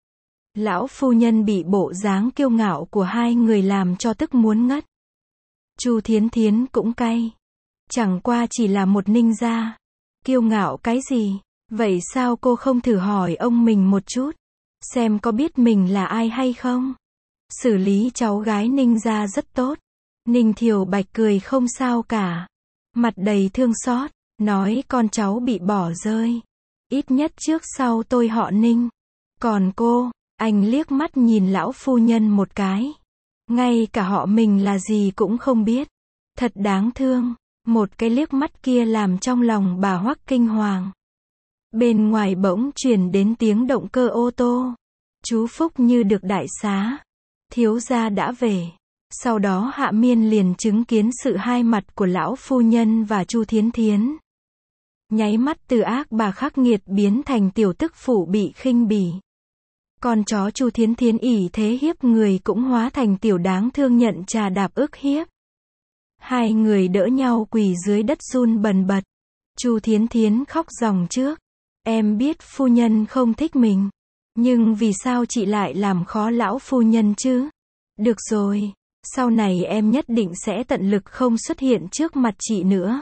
Lão phu nhân bị bộ dáng kiêu ngạo của hai người làm cho tức muốn ngất. Chu Thiến Thiến cũng cay. Chẳng qua chỉ là một ninh gia. Kiêu ngạo cái gì? Vậy sao cô không thử hỏi ông mình một chút? Xem có biết mình là ai hay không? Xử lý cháu gái Ninh gia rất tốt. Ninh Thiều Bạch cười không sao cả. Mặt đầy thương xót, nói con cháu bị bỏ rơi. Ít nhất trước sau tôi họ Ninh. Còn cô, anh liếc mắt nhìn lão phu nhân một cái. Ngay cả họ mình là gì cũng không biết. Thật đáng thương. Một cái liếc mắt kia làm trong lòng bà Hoắc kinh hoàng. Bên ngoài bỗng truyền đến tiếng động cơ ô tô. Chú Phúc như được đại xá. Thiếu gia đã về. Sau đó Hạ Miên liền chứng kiến sự hai mặt của lão phu nhân và Chu Thiến Thiến. Nháy mắt từ ác bà khắc nghiệt biến thành tiểu tức phụ bị khinh bỉ. Con chó Chu Thiến Thiến ỷ thế hiếp người cũng hóa thành tiểu đáng thương nhận trà đạp ức hiếp. Hai người đỡ nhau quỳ dưới đất run bần bật. Chu Thiến Thiến khóc ròng trước. Em biết phu nhân không thích mình. Nhưng vì sao chị lại làm khó lão phu nhân chứ? Được rồi, sau này em nhất định sẽ tận lực không xuất hiện trước mặt chị nữa.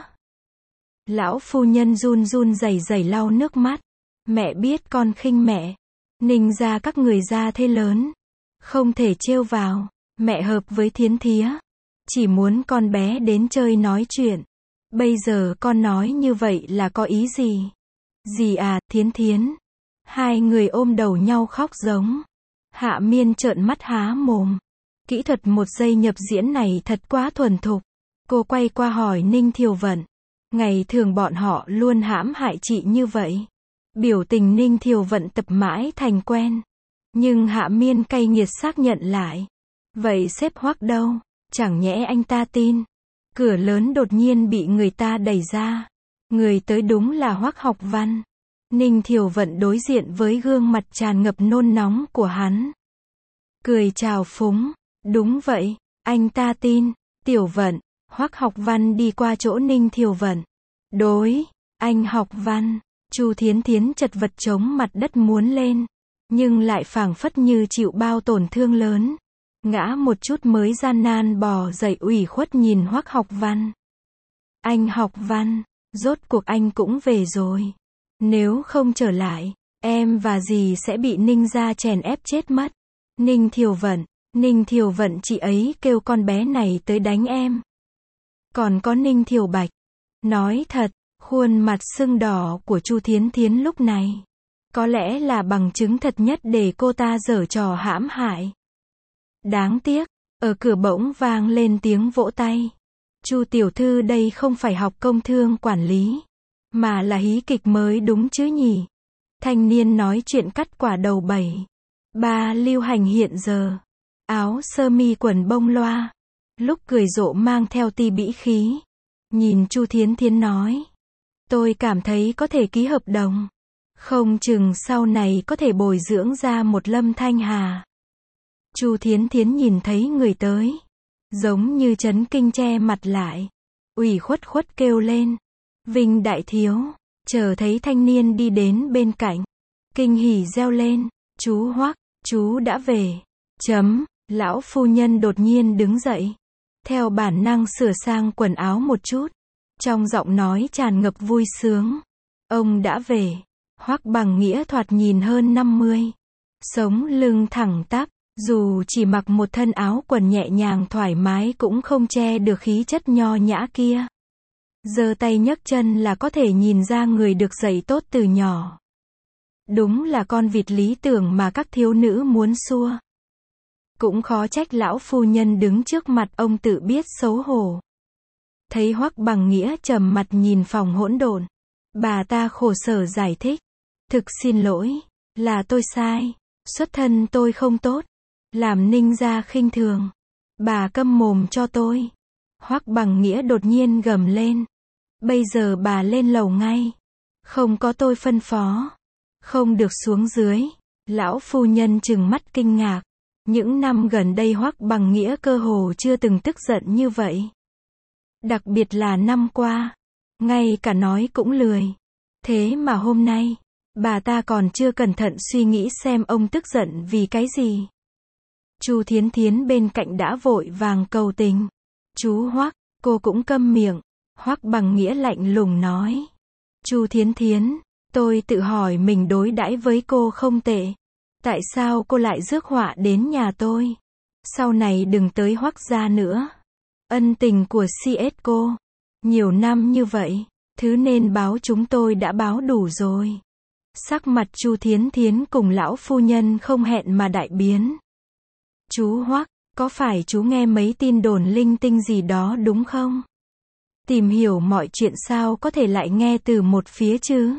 Lão phu nhân run run rẩy rẩy lau nước mắt. Mẹ biết con khinh mẹ. Ninh gia các người gia thế lớn. Không thể trêu vào. Mẹ hợp với Thiến Thía. Chỉ muốn con bé đến chơi nói chuyện. Bây giờ con nói như vậy là có ý gì? Gì à, Thiến Thiến? Hai người ôm đầu nhau khóc giống. Hạ Miên trợn mắt há mồm. Kỹ thuật một giây nhập diễn này thật quá thuần thục. Cô quay qua hỏi Ninh Thiều Vận. Ngày thường bọn họ luôn hãm hại chị như vậy. Biểu tình Ninh Thiều Vận tập mãi thành quen. Nhưng Hạ Miên cay nghiệt xác nhận lại. Vậy sếp Hoắc đâu? Chẳng nhẽ anh ta tin. Cửa lớn đột nhiên bị người ta đẩy ra. Người tới đúng là Hoắc Học Văn. Ninh Thiều Vận đối diện với gương mặt tràn ngập nôn nóng của hắn. Cười chào phúng. Đúng vậy, anh ta tin. Tiểu Vận. Hoắc Học Văn đi qua chỗ Ninh Thiều Vận. Đối, anh Học Văn. Chu Thiến Thiến chật vật chống mặt đất muốn lên. Nhưng lại phảng phất như chịu bao tổn thương lớn. Ngã một chút mới gian nan bò dậy ủy khuất nhìn Hoắc Học Văn. Anh Học Văn, rốt cuộc anh cũng về rồi. Nếu không trở lại, em và dì sẽ bị Ninh gia chèn ép chết mất. Ninh Thiều Vận chị ấy kêu con bé này tới đánh em. Còn có Ninh Thiều Bạch. Nói thật, khuôn mặt sưng đỏ của Chu Thiến Thiến lúc này. Có lẽ là bằng chứng thật nhất để cô ta giở trò hãm hại. Đáng tiếc, ở cửa bỗng vang lên tiếng vỗ tay. Chu tiểu thư đây không phải học công thương quản lý, mà là hí kịch mới đúng chứ nhỉ? Thanh niên nói chuyện cắt quả đầu 7. 3 lưu hành hiện giờ. Áo sơ mi quần bông loa. Lúc cười rộ mang theo ti bĩ khí. Nhìn Chu Thiến Thiến nói. Tôi cảm thấy có thể ký hợp đồng. Không chừng sau này có thể bồi dưỡng ra một Lâm Thanh Hà. Chu Thiến Thiến nhìn thấy người tới. Giống như chấn kinh che mặt lại. Ủy khuất khuất kêu lên. Vinh đại thiếu. Chờ thấy thanh niên đi đến bên cạnh. Kinh hỉ reo lên. Chú Hoắc, chú đã về. Lão phu nhân đột nhiên đứng dậy. Theo bản năng sửa sang quần áo một chút. Trong giọng nói tràn ngập vui sướng. Ông đã về. Hoắc Bằng Nghĩa thoạt nhìn hơn 50. Sống lưng thẳng tắp. Dù chỉ mặc một thân áo quần nhẹ nhàng thoải mái cũng không che được khí chất nho nhã kia. Giơ tay nhấc chân là có thể nhìn ra người được dạy tốt từ nhỏ. Đúng là con vịt lý tưởng mà các thiếu nữ muốn xua. Cũng khó trách lão phu nhân đứng trước mặt ông tự biết xấu hổ. Thấy Hoắc Bằng Nghĩa trầm mặt nhìn phòng hỗn độn. Bà ta khổ sở giải thích. Thực xin lỗi, là tôi sai. Xuất thân tôi không tốt. Làm Ninh gia khinh thường. Bà câm mồm cho tôi. Hoắc Bằng Nghĩa đột nhiên gầm lên. Bây giờ bà lên lầu ngay. Không có tôi phân phó. Không được xuống dưới. Lão phu nhân trừng mắt kinh ngạc. Những năm gần đây Hoắc Bằng Nghĩa cơ hồ chưa từng tức giận như vậy. Đặc biệt là năm qua. Ngay cả nói cũng lười. Thế mà hôm nay, bà ta còn chưa cẩn thận suy nghĩ xem ông tức giận vì cái gì. Chu Thiến Thiến bên cạnh đã vội vàng cầu tình. Chú Hoắc, cô cũng câm miệng. Hoắc Bằng Nghĩa lạnh lùng nói. Chu Thiến Thiến, tôi tự hỏi mình đối đãi với cô không tệ. Tại sao cô lại rước họa đến nhà tôi? Sau này đừng tới Hoắc gia nữa. Ân tình của CS cô. Nhiều năm như vậy, thứ nên báo chúng tôi đã báo đủ rồi. Sắc mặt Chu Thiến Thiến cùng lão phu nhân không hẹn mà đại biến. Chú Hoắc, có phải chú nghe mấy tin đồn linh tinh gì đó đúng không? Tìm hiểu mọi chuyện sao có thể lại nghe từ một phía chứ?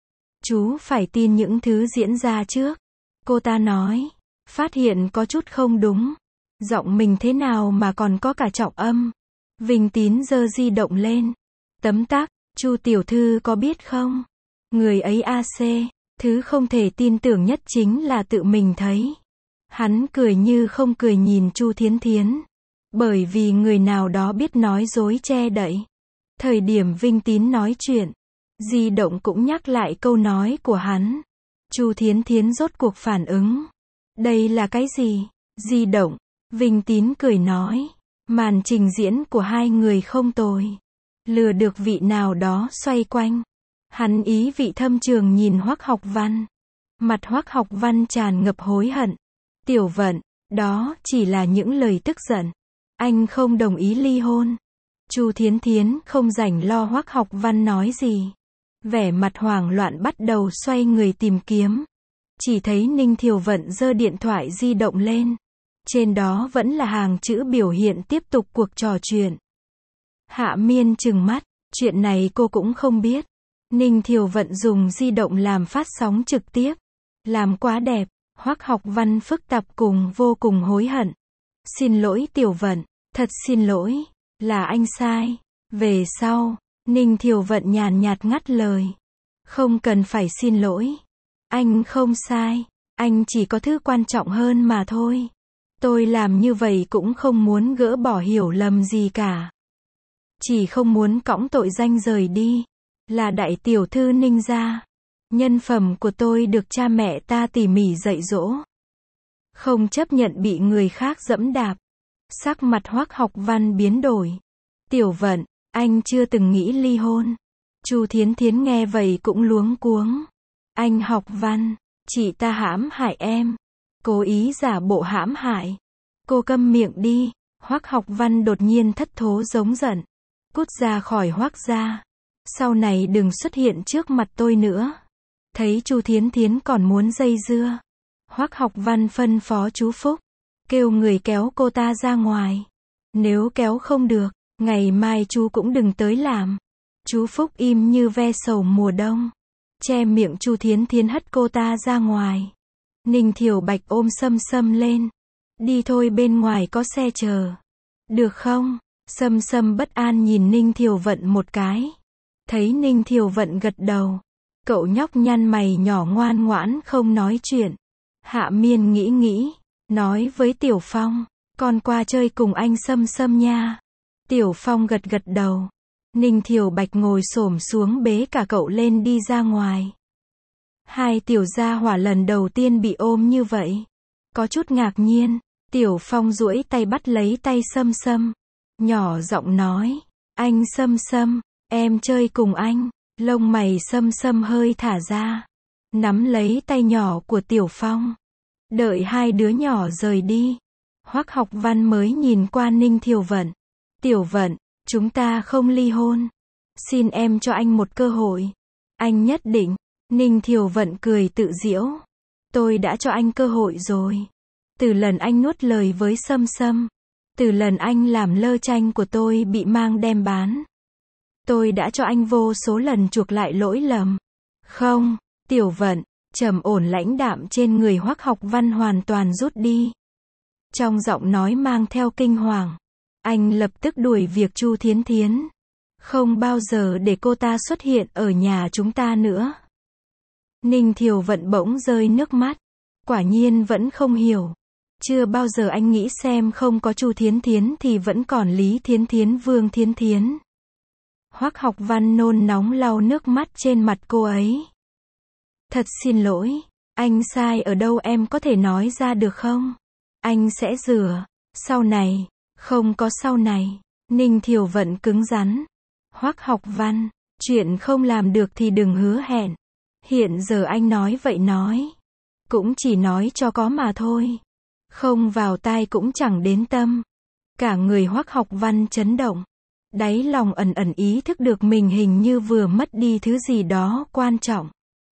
Chú phải tin những thứ diễn ra trước. Cô ta nói, phát hiện có chút không đúng. Giọng mình thế nào mà còn có cả trọng âm. Vinh Tín giơ di động lên. Tấm tắc, Chu tiểu thư có biết không? Người ấy AC, thứ không thể tin tưởng nhất chính là tự mình thấy. Hắn cười như không cười nhìn Chu Thiến Thiến. Bởi vì người nào đó biết nói dối che đậy. Thời điểm Vinh Tín nói chuyện, di động cũng nhắc lại câu nói của hắn. Chu Thiến Thiến rốt cuộc phản ứng. Đây là cái gì? Di động. Vinh Tín cười nói. Màn trình diễn của hai người không tồi. Lừa được vị nào đó xoay quanh. Hắn ý vị thâm trường nhìn Hoắc Học Văn. Mặt Hoắc Học Văn tràn ngập hối hận. Tiểu Vận, đó chỉ là những lời tức giận. Anh không đồng ý ly hôn. Chu Thiến Thiến không rảnh lo Hoắc Học Văn nói gì. Vẻ mặt hoảng loạn bắt đầu xoay người tìm kiếm. Chỉ thấy Ninh Thiều Vận giơ điện thoại di động lên. Trên đó vẫn là hàng chữ biểu hiện tiếp tục cuộc trò chuyện. Hạ Miên trừng mắt, chuyện này cô cũng không biết. Ninh Thiều Vận dùng di động làm phát sóng trực tiếp. Làm quá đẹp, Hoắc Học Văn phức tạp cùng vô cùng hối hận. Xin lỗi Tiểu Vận, thật xin lỗi, là anh sai. Về sau, Ninh Thiều Vận nhàn nhạt ngắt lời. Không cần phải xin lỗi. Anh không sai, anh chỉ có thứ quan trọng hơn mà thôi. Tôi làm như vậy cũng không muốn gỡ bỏ hiểu lầm gì cả. Chỉ không muốn cõng tội danh rời đi. Là đại tiểu thư Ninh gia. Nhân phẩm của tôi được cha mẹ ta tỉ mỉ dạy dỗ. Không chấp nhận bị người khác giẫm đạp. Sắc mặt Hoắc Học Văn biến đổi. Tiểu Vận, anh chưa từng nghĩ ly hôn. Chu Thiến Thiến nghe vậy cũng luống cuống. Anh Học Văn, chị ta hãm hại em. Cố ý giả bộ hãm hại. Cô câm miệng đi. Hoắc Học Văn đột nhiên thất thố giống giận. Cút ra khỏi Hoắc gia. Sau này đừng xuất hiện trước mặt tôi nữa. Thấy Chu Thiến Thiến còn muốn dây dưa. Hoắc Học Văn phân phó chú Phúc. Kêu người kéo cô ta ra ngoài. Nếu kéo không được, ngày mai chú cũng đừng tới làm. Chú Phúc im như ve sầu mùa đông. Che miệng Chu Thiến Thiến hất cô ta ra ngoài. Ninh Thiều Bạch ôm Sâm Sâm lên. Đi thôi, bên ngoài có xe chờ. Được không? Sâm Sâm bất an nhìn Ninh Thiều Vận một cái. Thấy Ninh Thiều Vận gật đầu. Cậu nhóc nhăn mày nhỏ ngoan ngoãn không nói chuyện. Hạ Miên nghĩ nghĩ. Nói với Tiểu Phong. Con qua chơi cùng anh Sâm Sâm nha. Tiểu Phong gật gật đầu. Ninh Thiều Bạch ngồi xổm xuống bế cả cậu lên đi ra ngoài. Hai tiểu gia hỏa lần đầu tiên bị ôm như vậy. Có chút ngạc nhiên. Tiểu Phong duỗi tay bắt lấy tay Sâm Sâm, nhỏ giọng nói, anh Sâm Sâm, em chơi cùng anh. Lông mày Sâm Sâm hơi thả ra, nắm lấy tay nhỏ của Tiểu Phong. Đợi hai đứa nhỏ rời đi, Hoắc Học Văn mới nhìn qua Ninh Thiều Vận. Tiểu Vận, chúng ta không ly hôn. Xin em cho anh một cơ hội. Anh nhất định. Ninh Thiều Vận cười tự giễu. Tôi đã cho anh cơ hội rồi. Từ lần anh nuốt lời với Sâm Sâm. Từ lần anh làm lơ tranh của tôi bị mang đem bán. Tôi đã cho anh vô số lần chuộc lại lỗi lầm. Không, Tiểu Vận, trầm ổn lãnh đạm trên người Hoắc Học Văn hoàn toàn rút đi. Trong giọng nói mang theo kinh hoàng. Anh lập tức đuổi việc Chu Thiến Thiến. Không bao giờ để cô ta xuất hiện ở nhà chúng ta nữa. Ninh Thiều Vận bỗng rơi nước mắt. Quả nhiên vẫn không hiểu. Chưa bao giờ anh nghĩ xem không có Chu Thiến Thiến thì vẫn còn Lý Thiến Thiến, Vương Thiến Thiến. Hoắc Học Văn nôn nóng lau nước mắt trên mặt cô ấy. Thật xin lỗi, anh sai ở đâu em có thể nói ra được không? Anh sẽ rửa. Sau này, không có sau này. Ninh Thiều Vận cứng rắn. Hoắc Học Văn, chuyện không làm được thì đừng hứa hẹn. Hiện giờ anh nói vậy nói. Cũng chỉ nói cho có mà thôi. Không vào tai cũng chẳng đến tâm. Cả người Hoắc Học Văn chấn động. Đáy lòng ẩn ẩn ý thức được mình hình như vừa mất đi thứ gì đó quan trọng.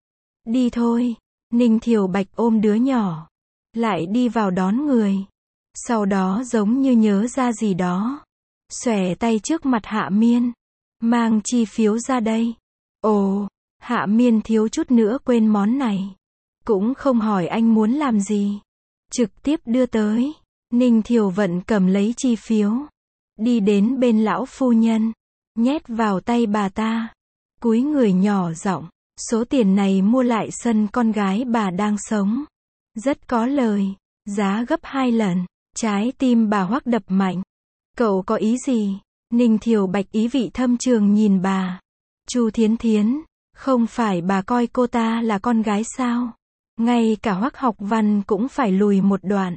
Đi thôi. Ninh Thiều Bạch ôm đứa nhỏ. Lại đi vào đón người. Sau đó giống như nhớ ra gì đó. Xòe tay trước mặt Hạ Miên. Mang chi phiếu ra đây. Ồ, Hạ Miên thiếu chút nữa quên món này. Cũng không hỏi anh muốn làm gì. Trực tiếp đưa tới. Ninh Thiều Vận cầm lấy chi phiếu. Đi đến bên lão phu nhân. Nhét vào tay bà ta. Cúi người nhỏ giọng. Số tiền này mua lại sân con gái bà đang sống. Rất có lời. Giá gấp 2 lần. Trái tim bà Hoắc đập mạnh. Cậu có ý gì? Ninh Thiều Bạch ý vị thâm trường nhìn bà. Chu Thiến Thiến. Không phải bà coi cô ta là con gái sao? Ngay cả Hoắc Học Văn cũng phải lùi một đoạn.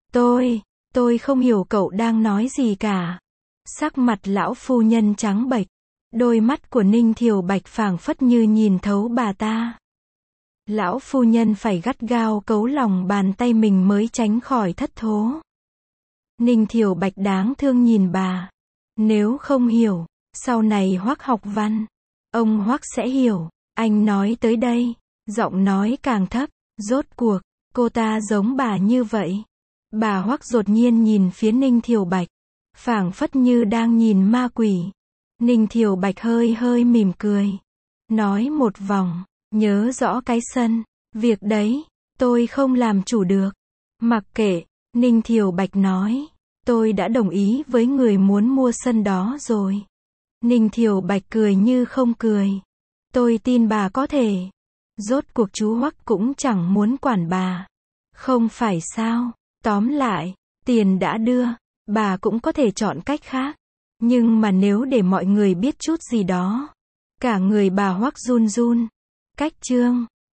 Tôi không hiểu cậu đang nói gì cả. Sắc mặt lão phu nhân trắng bệch. Đôi mắt của Ninh Thiều Bạch phảng phất như nhìn thấu bà ta. Lão phu nhân phải gắt gao cấu lòng bàn tay mình mới tránh khỏi thất thố. Ninh Thiều Bạch đáng thương nhìn bà. Nếu không hiểu, sau này Hoắc Học Văn, ông Hoắc sẽ hiểu. Anh nói tới đây, giọng nói càng thấp. Rốt cuộc, cô ta giống bà như vậy. Bà Hoắc đột nhiên nhìn phía Ninh Thiều Bạch. Phảng phất như đang nhìn ma quỷ. Ninh Thiều Bạch hơi mỉm cười. Nói một vòng, nhớ rõ cái sân. Việc đấy, tôi không làm chủ được. Mặc kệ, Ninh Thiều Bạch nói. Tôi đã đồng ý với người muốn mua sân đó rồi. Ninh Thiều Bạch cười như không cười. Tôi tin bà có thể. Rốt cuộc chú Hoắc cũng chẳng muốn quản bà. Không phải sao? Tóm lại, tiền đã đưa, bà cũng có thể chọn cách khác. Nhưng mà nếu để mọi người biết chút gì đó. Cả người bà Hoắc run run. Cách chương